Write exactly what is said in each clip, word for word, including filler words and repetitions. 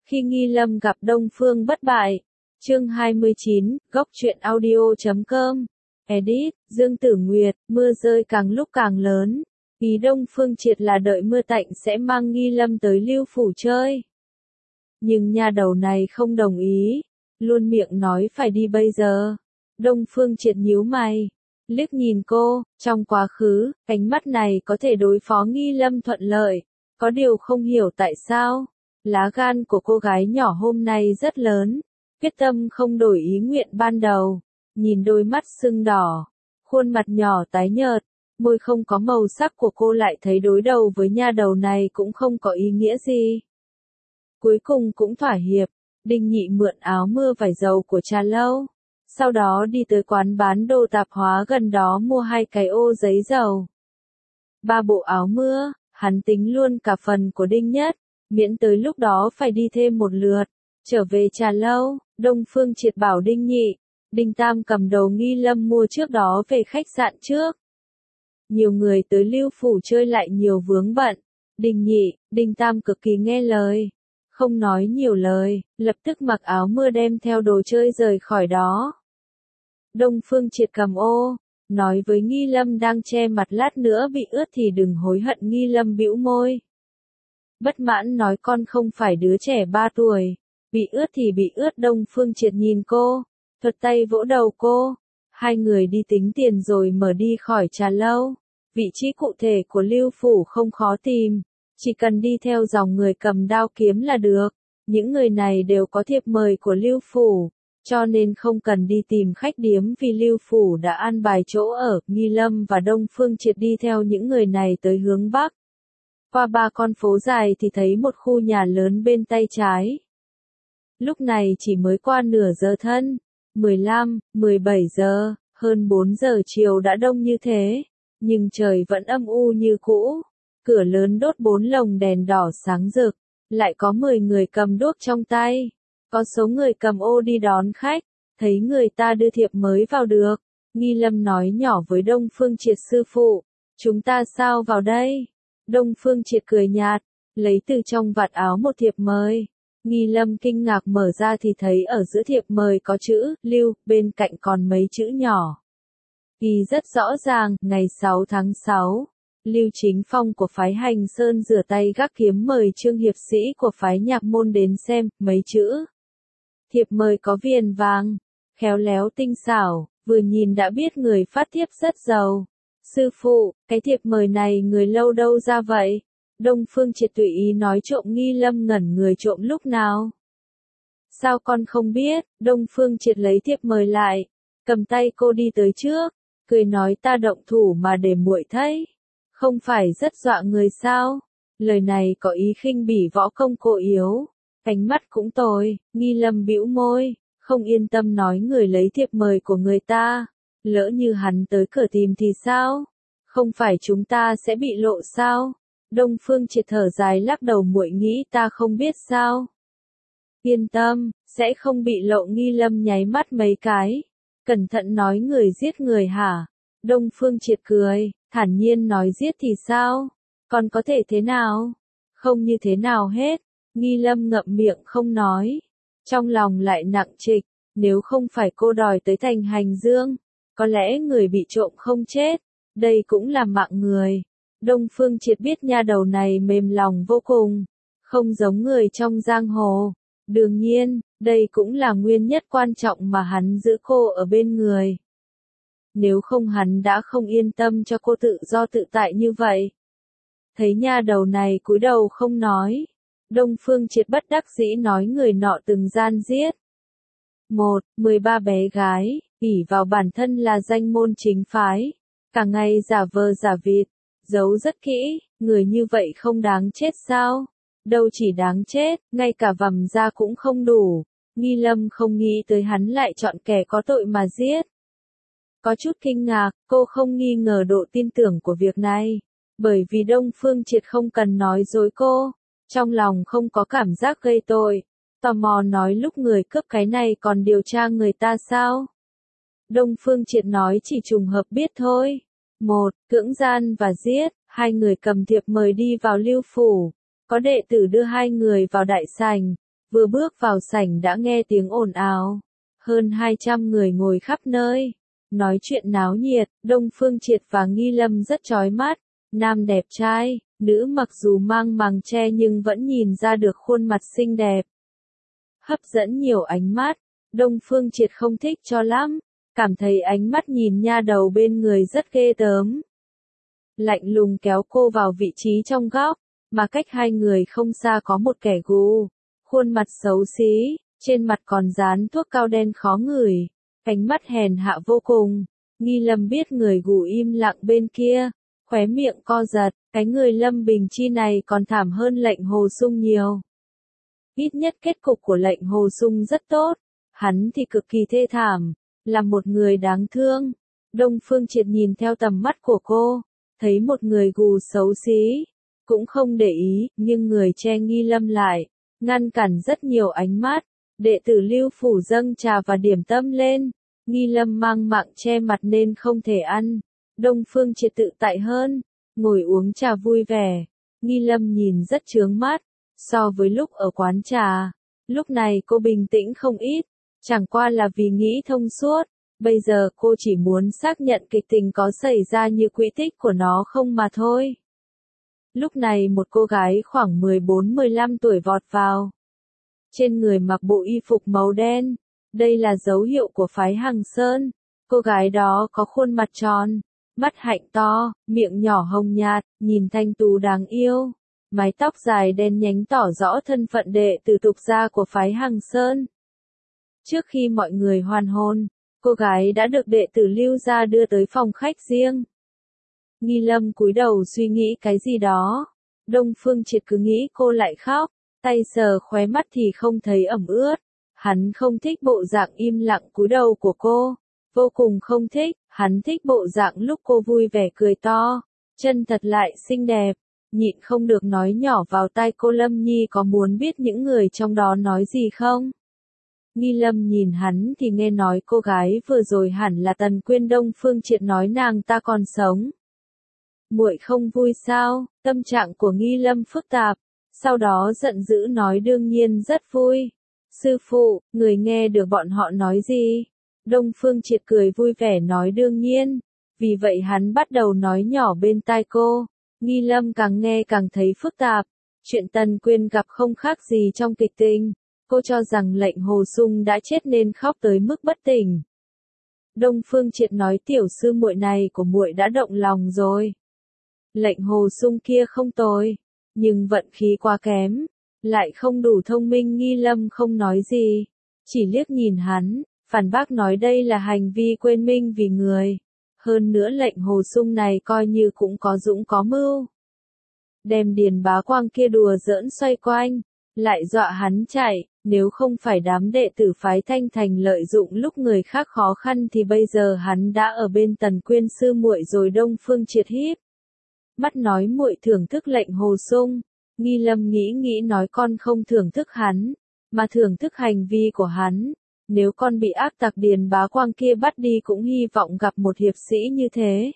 Khi Nghi Lâm gặp Đông Phương Bất Bại. Chương hai mươi chín, góc truyện audio chấm com. Edit, Dương Tử Nguyệt, mưa rơi càng lúc càng lớn. Ý Đông Phương Triệt là đợi mưa tạnh sẽ mang Nghi Lâm tới Lưu Phủ chơi. Nhưng nha đầu này không đồng ý, luôn miệng nói phải đi bây giờ. Đông Phương Triệt nhíu mày, liếc nhìn cô, trong quá khứ, ánh mắt này có thể đối phó Nghi Lâm thuận lợi, có điều không hiểu tại sao. Lá gan của cô gái nhỏ hôm nay rất lớn, quyết tâm không đổi ý nguyện ban đầu, nhìn đôi mắt sưng đỏ, khuôn mặt nhỏ tái nhợt, môi không có màu sắc của cô lại thấy đối đầu với nha đầu này cũng không có ý nghĩa gì. Cuối cùng cũng thỏa hiệp, Đinh Nhị mượn áo mưa vải dầu của Trà Lâu, sau đó đi tới quán bán đồ tạp hóa gần đó mua hai cái ô giấy dầu. Ba bộ áo mưa, hắn tính luôn cả phần của Đinh Nhất, miễn tới lúc đó phải đi thêm một lượt. Trở về Trà Lâu, Đông Phương Triệt bảo Đinh Nhị, Đinh Tam cầm đầu Nghi Lâm mua trước đó về khách sạn trước. Nhiều người tới Lưu Phủ chơi lại nhiều vướng bận. Đinh Nhị, Đinh Tam cực kỳ nghe lời, không nói nhiều lời, lập tức mặc áo mưa đem theo đồ chơi rời khỏi đó. Đông Phương Triệt cầm ô, nói với Nghi Lâm đang che mặt lát nữa bị ướt thì đừng hối hận. Nghi Lâm bĩu môi, bất mãn nói con không phải đứa trẻ ba tuổi, bị ướt thì bị ướt. Đông Phương Triệt nhìn cô, thuật tay vỗ đầu cô, hai người đi tính tiền rồi mở đi khỏi Trà Lâu. Vị trí cụ thể của Lưu Phủ không khó tìm, chỉ cần đi theo dòng người cầm đao kiếm là được. Những người này đều có thiệp mời của Lưu Phủ, cho nên không cần đi tìm khách điếm vì Lưu Phủ đã an bài chỗ ở. Nghi Lâm và Đông Phương Triệt đi theo những người này tới hướng Bắc. Qua ba con phố dài thì thấy một khu nhà lớn bên tay trái. Lúc này chỉ mới qua nửa giờ thân, mười lăm, mười bảy giờ, hơn bốn giờ chiều đã đông như thế, nhưng trời vẫn âm u như cũ. Cửa lớn đốt bốn lồng đèn đỏ sáng rực, lại có mười người cầm đuốc trong tay. Có số người cầm ô đi đón khách, thấy người ta đưa thiệp mới vào được. Nghi Lâm nói nhỏ với Đông Phương Triệt sư phụ, chúng ta sao vào đây? Đông Phương Triệt cười nhạt, lấy từ trong vạt áo một thiệp mời. Nghi Lâm kinh ngạc mở ra thì thấy ở giữa thiệp mời có chữ Lưu, bên cạnh còn mấy chữ nhỏ. Ghi rất rõ ràng, ngày sáu tháng sáu, Lưu Chính Phong của phái Hành Sơn rửa tay gác kiếm mời Trương hiệp sĩ của phái Nhạc Môn đến xem. Mấy chữ thiệp mời có viền vàng, khéo léo tinh xảo, vừa nhìn đã biết người phát thiếp rất giàu. Sư phụ, cái thiệp mời này người lâu đâu ra vậy? Đông Phương Triệt tùy ý nói trộm. Nghi Lâm ngẩn người, trộm lúc nào? Sao con không biết? Đông Phương Triệt lấy thiệp mời lại, cầm tay cô đi tới trước, cười nói ta động thủ mà để muội thấy, không phải rất dọa người sao? Lời này có ý khinh bỉ võ công cô yếu, ánh mắt cũng tồi. Nghi Lâm bĩu môi, không yên tâm nói người lấy thiệp mời của người ta, lỡ như hắn tới cửa tìm thì sao? Không phải chúng ta sẽ bị lộ sao? Đông Phương Triệt thở dài lắc đầu, muội nghĩ ta không biết sao? Yên tâm, sẽ không bị lộ. Nghi Lâm nháy mắt mấy cái, cẩn thận nói người giết người hả? Đông Phương Triệt cười, thản nhiên nói giết thì sao? Còn có thể thế nào? Không như thế nào hết. Nghi Lâm ngậm miệng không nói, trong lòng lại nặng trịch, nếu không phải cô đòi tới thành Hành Dương, có lẽ người bị trộm không chết, đây cũng là mạng người. Đông Phương Triệt biết nha đầu này mềm lòng vô cùng, không giống người trong giang hồ. Đương nhiên, đây cũng là nguyên nhất quan trọng mà hắn giữ cô ở bên người. Nếu không hắn đã không yên tâm cho cô tự do tự tại như vậy. Thấy nha đầu này cúi đầu không nói, Đông Phương Triệt bất đắc dĩ nói người nọ từng gian giết. Một, mười ba bé gái, ỷ vào bản thân là danh môn chính phái, cả ngày giả vờ giả vịt, giấu rất kỹ, người như vậy không đáng chết sao? Đâu chỉ đáng chết, ngay cả vằm da cũng không đủ. Nghi Lâm không nghĩ tới hắn lại chọn kẻ có tội mà giết. Có chút kinh ngạc, cô không nghi ngờ độ tin tưởng của việc này, bởi vì Đông Phương Triệt không cần nói dối cô, trong lòng không có cảm giác gây tội. Tò mò nói lúc người cướp cái này còn điều tra người ta sao? Đông Phương Triệt nói chỉ trùng hợp biết thôi. Một, cưỡng gian và giết, hai người cầm thiệp mời đi vào Lưu Phủ. Có đệ tử đưa hai người vào đại sảnh, vừa bước vào sảnh đã nghe tiếng ồn ào. Hơn hai trăm người ngồi khắp nơi, nói chuyện náo nhiệt, Đông Phương Triệt và Nghi Lâm rất chói mắt, nam đẹp trai, nữ mặc dù mang màng che nhưng vẫn nhìn ra được khuôn mặt xinh đẹp. Hấp dẫn nhiều ánh mắt, Đông Phương Triệt không thích cho lắm, cảm thấy ánh mắt nhìn nha đầu bên người rất ghê tớm. Lạnh lùng kéo cô vào vị trí trong góc, mà cách hai người không xa có một kẻ gù, khuôn mặt xấu xí, trên mặt còn dán thuốc cao đen khó ngửi, ánh mắt hèn hạ vô cùng. Nghi Lâm biết người gù im lặng bên kia, khóe miệng co giật, cái người Lâm Bình Chi này còn thảm hơn lệnh Hồ Sung nhiều. Ít nhất kết cục của lệnh Hồ Sung rất tốt, hắn thì cực kỳ thê thảm, là một người đáng thương. Đông Phương Triệt nhìn theo tầm mắt của cô, thấy một người gù xấu xí, cũng không để ý, nhưng người che Nghi Lâm lại, ngăn cản rất nhiều ánh mắt. Đệ tử Lưu Phủ dâng trà và điểm tâm lên, Nghi Lâm mang mạng che mặt nên không thể ăn. Đông Phương Triệt tự tại hơn, ngồi uống trà vui vẻ. Nghi Lâm nhìn rất chướng mắt, so với lúc ở quán trà. Lúc này cô bình tĩnh không ít, chẳng qua là vì nghĩ thông suốt. Bây giờ cô chỉ muốn xác nhận kịch tình có xảy ra như quỹ tích của nó không mà thôi. Lúc này một cô gái khoảng mười bốn mười lăm tuổi vọt vào. Trên người mặc bộ y phục màu đen, đây là dấu hiệu của phái Hằng Sơn. Cô gái đó có khuôn mặt tròn, mắt hạnh to, miệng nhỏ hồng nhạt, nhìn thanh tú đáng yêu. Mái tóc dài đen nhánh tỏ rõ thân phận đệ tử tục gia của phái Hằng Sơn. Trước khi mọi người hoàn hôn, cô gái đã được đệ tử Lưu gia đưa tới phòng khách riêng. Nghi Lâm cúi đầu suy nghĩ cái gì đó. Đông Phương Triệt cứ nghĩ cô lại khóc, tay sờ khóe mắt thì không thấy ẩm ướt. Hắn không thích bộ dạng im lặng cúi đầu của cô, vô cùng không thích. Hắn thích bộ dạng lúc cô vui vẻ cười to, chân thật lại xinh đẹp. Nhịn không được nói nhỏ vào tai cô, Lâm Nhi có muốn biết những người trong đó nói gì không? Nghi Lâm nhìn hắn thì nghe nói cô gái vừa rồi hẳn là Tần Quyên. Đông Phương Triệt nói nàng ta còn sống. Muội không vui sao? Tâm trạng của Nghi Lâm phức tạp, sau đó giận dữ nói đương nhiên rất vui. Sư phụ, người nghe được bọn họ nói gì? Đông Phương Triệt cười vui vẻ nói đương nhiên. Vì vậy hắn bắt đầu nói nhỏ bên tai cô. Nghi Lâm càng nghe càng thấy phức tạp. Chuyện Tần Quyên gặp không khác gì trong kịch tình. Cô cho rằng lệnh Hồ Sung đã chết nên khóc tới mức bất tỉnh. Đông Phương Triệt nói tiểu sư muội này của muội đã động lòng rồi. Lệnh Hồ Sung kia không tồi, nhưng vận khí quá kém, lại không đủ thông minh. Nghi Lâm không nói gì, chỉ liếc nhìn hắn, phản bác nói đây là hành vi quên minh vì người. Hơn nữa lệnh Hồ Sung này coi như cũng có dũng có mưu. Đem Điền Bá Quang kia đùa giỡn xoay quanh, lại dọa hắn chạy, nếu không phải đám đệ tử phái Thanh Thành lợi dụng lúc người khác khó khăn thì bây giờ hắn đã ở bên Tần Quyên sư muội rồi. Đông Phương Triệt híp mắt nói muội thưởng thức lệnh Hồ Sung. Nghi Lâm nghĩ nghĩ nói con không thưởng thức hắn, mà thưởng thức hành vi của hắn. Nếu con bị ác tặc Điền Bá Quang kia bắt đi cũng hy vọng gặp một hiệp sĩ như thế.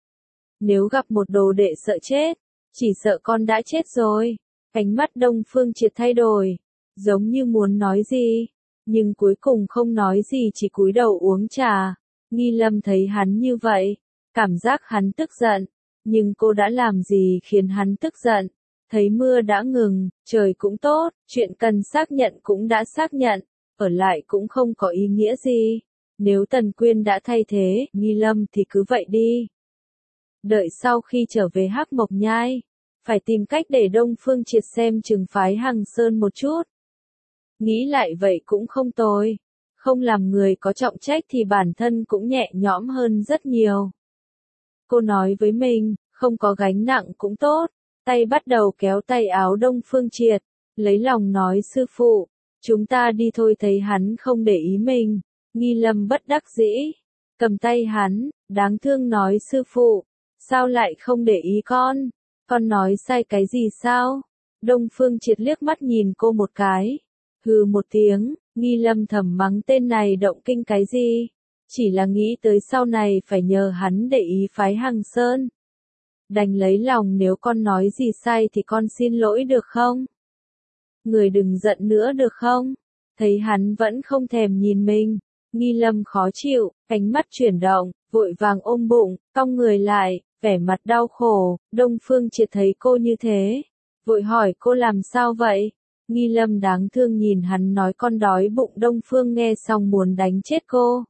Nếu gặp một đồ đệ sợ chết, chỉ sợ con đã chết rồi. Ánh mắt Đông Phương Triệt thay đổi, giống như muốn nói gì, nhưng cuối cùng không nói gì, chỉ cúi đầu uống trà. Nghi Lâm thấy hắn như vậy, cảm giác hắn tức giận, nhưng cô đã làm gì khiến hắn tức giận? Thấy mưa đã ngừng, trời cũng tốt, chuyện cần xác nhận cũng đã xác nhận, ở lại cũng không có ý nghĩa gì. Nếu Tần Quyên đã thay thế Nghi Lâm thì cứ vậy đi. Đợi sau khi trở về Hắc Mộc Nhai, phải tìm cách để Đông Phương Triệt xem chừng phái Hằng Sơn một chút. Nghĩ lại vậy cũng không tồi, không làm người có trọng trách thì bản thân cũng nhẹ nhõm hơn rất nhiều. Cô nói với mình, không có gánh nặng cũng tốt, tay bắt đầu kéo tay áo Đông Phương Triệt, lấy lòng nói sư phụ, chúng ta đi thôi. Thấy hắn không để ý mình, Nghi Lâm bất đắc dĩ, cầm tay hắn, đáng thương nói sư phụ, sao lại không để ý con, con nói sai cái gì sao? Đông Phương Triệt liếc mắt nhìn cô một cái, hừ một tiếng. Nghi Lâm thầm mắng tên này động kinh cái gì, chỉ là nghĩ tới sau này phải nhờ hắn để ý phái Hằng Sơn. Đành lấy lòng, nếu con nói gì sai thì con xin lỗi được không? người đừng giận nữa được không? Thấy hắn vẫn không thèm nhìn mình, Nghi Lâm khó chịu, ánh mắt chuyển động, vội vàng ôm bụng, cong người lại, vẻ mặt đau khổ. Đông Phương Triệt thấy cô như thế, vội hỏi cô làm sao vậy? Nghi Lâm đáng thương nhìn hắn nói con đói bụng. Đông Phương nghe xong muốn đánh chết cô.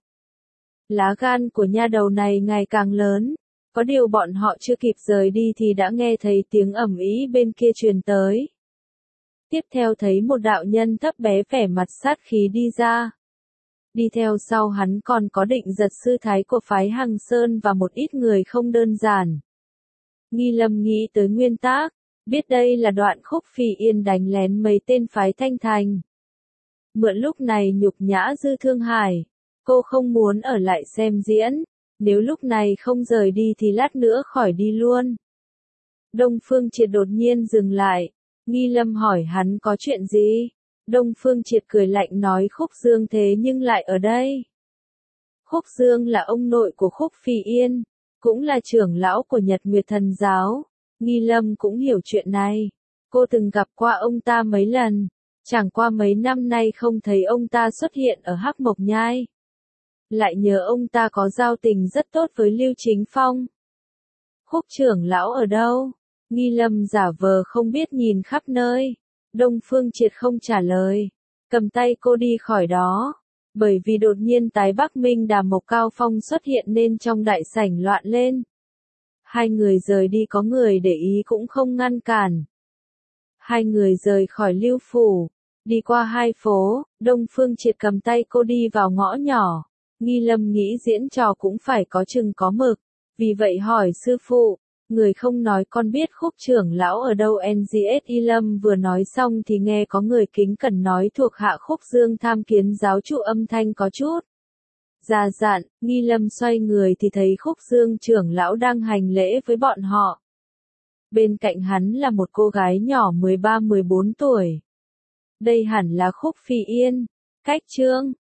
Lá gan của nha đầu này ngày càng lớn, có điều bọn họ chưa kịp rời đi thì đã nghe thấy tiếng ầm ĩ bên kia truyền tới. Tiếp theo thấy một đạo nhân thấp bé vẻ mặt sát khí đi ra. Đi theo sau hắn còn có Định Giật sư thái của phái Hằng Sơn và một ít người không đơn giản. Nghi Lâm nghĩ tới nguyên tác, biết đây là đoạn Khúc Phỉ Yên đánh lén mấy tên phái Thanh Thành. Mượn lúc này nhục nhã Dư Thương Hải, cô không muốn ở lại xem diễn, nếu lúc này không rời đi thì lát nữa khỏi đi luôn. Đông Phương Triệt đột nhiên dừng lại, Nghi Lâm hỏi hắn có chuyện gì? Đông Phương Triệt cười lạnh nói Khúc Dương thế nhưng lại ở đây. Khúc Dương là ông nội của Khúc Phỉ Yên, cũng là trưởng lão của Nhật Nguyệt Thần Giáo. Nghi Lâm cũng hiểu chuyện này. Cô từng gặp qua ông ta mấy lần, chẳng qua mấy năm nay không thấy ông ta xuất hiện ở Hắc Mộc Nhai. Lại nhớ ông ta có giao tình rất tốt với Lưu Chính Phong. Khúc trưởng lão ở đâu? Nghi Lâm giả vờ không biết nhìn khắp nơi. Đông Phương Triệt không trả lời, cầm tay cô đi khỏi đó. Bởi vì đột nhiên Tái Bắc Minh Đà Mộc Cao Phong xuất hiện nên trong đại sảnh loạn lên. Hai người rời đi có người để ý cũng không ngăn cản. Hai người rời khỏi Lưu Phủ, đi qua hai phố, Đông Phương Triệt cầm tay cô đi vào ngõ nhỏ. Nghi Lâm nghĩ diễn trò cũng phải có chừng có mực, vì vậy hỏi sư phụ. Người không nói con biết Khúc trưởng lão ở đâu. en giê ét Y Lâm vừa nói xong thì nghe có người kính cẩn nói thuộc hạ Khúc Dương tham kiến giáo chủ, âm thanh có chút già dặn. Nghi Lâm xoay người thì thấy Khúc Dương trưởng lão đang hành lễ với bọn họ. Bên cạnh hắn là một cô gái nhỏ mười ba mười bốn tuổi. Đây hẳn là Khúc Phỉ Yên. Cách chương